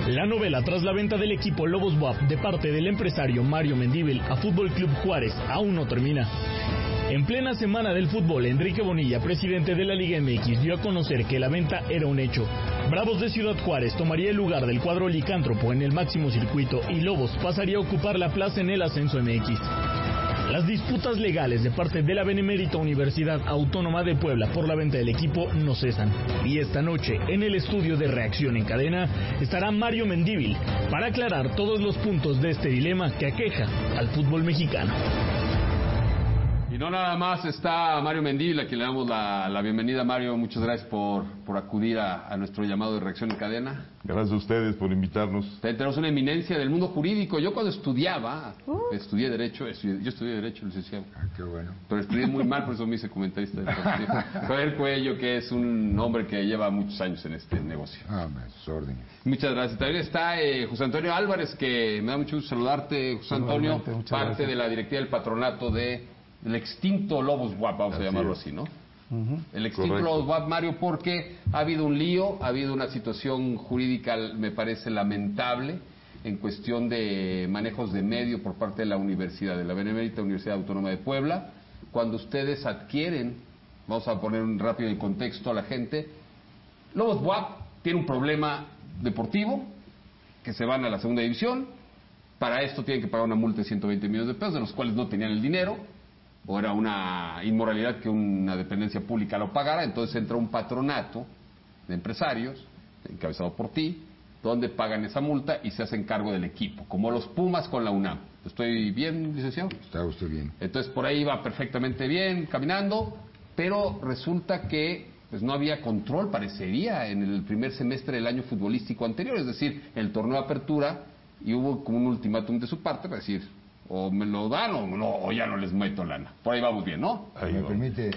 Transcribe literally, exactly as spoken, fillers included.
La novela tras la venta del equipo Lobos B U A P de parte del empresario Mario Mendívil a Fútbol Club Juárez aún no termina. En plena semana del fútbol, Enrique Bonilla, presidente de la Liga M X, dio a conocer que la venta era un hecho. Bravos de Ciudad Juárez tomaría el lugar del cuadro licántropo en el máximo circuito y Lobos pasaría a ocupar la plaza en el ascenso M X. Las disputas legales de parte de la Benemérita Universidad Autónoma de Puebla por la venta del equipo no cesan. Y esta noche, en el estudio de Reacción en Cadena, estará Mario Mendívil para aclarar todos los puntos de este dilema que aqueja al fútbol mexicano. Y no nada más está Mario Mendívil, a quien le damos la, la bienvenida. Mario, muchas gracias por, por acudir a, a nuestro llamado de Reacción en Cadena. Gracias a ustedes por invitarnos. Tenemos una eminencia del mundo jurídico. Yo cuando estudiaba, uh. estudié Derecho, estudié, yo estudié Derecho, licenciado. Ah, qué bueno. Pero estudié muy mal, por eso me hice comentarista deportivo. Javier Cuello, que es un hombre que lleva muchos años en este negocio. Ah, me sus órdenes. Muchas gracias. También está eh, José Antonio Álvarez, que me da mucho gusto saludarte, José Antonio, parte gracias. de la directiva del patronato de el extinto Lobos B U A P, vamos así a llamarlo así, ¿no? Uh-huh. El extinto Correcto. Lobos B U A P, Mario, porque ha habido un lío, ha habido una situación jurídica, me parece lamentable, en cuestión de manejos de medio por parte de la universidad, de la Benemérita Universidad Autónoma de Puebla, cuando ustedes adquieren, vamos a poner un rápido el contexto a la gente, Lobos B U A P tiene un problema deportivo, que se van a la segunda división, para esto tienen que pagar una multa de ciento veinte millones de pesos, de los cuales no tenían el dinero, o era una inmoralidad que una dependencia pública lo pagara. Entonces entra un patronato de empresarios, encabezado por ti, donde pagan esa multa y se hacen cargo del equipo, como los Pumas con la UNAM. ¿Estoy bien, licenciado? Está usted bien. Entonces por ahí va perfectamente bien, caminando, pero resulta que pues no había control, parecería, en el primer semestre del año futbolístico anterior, es decir, el torneo de apertura, y hubo como un ultimátum de su parte para decir, o me lo dan o, no, o ya no les meto lana. Por ahí vamos bien, ¿no? Si me permite,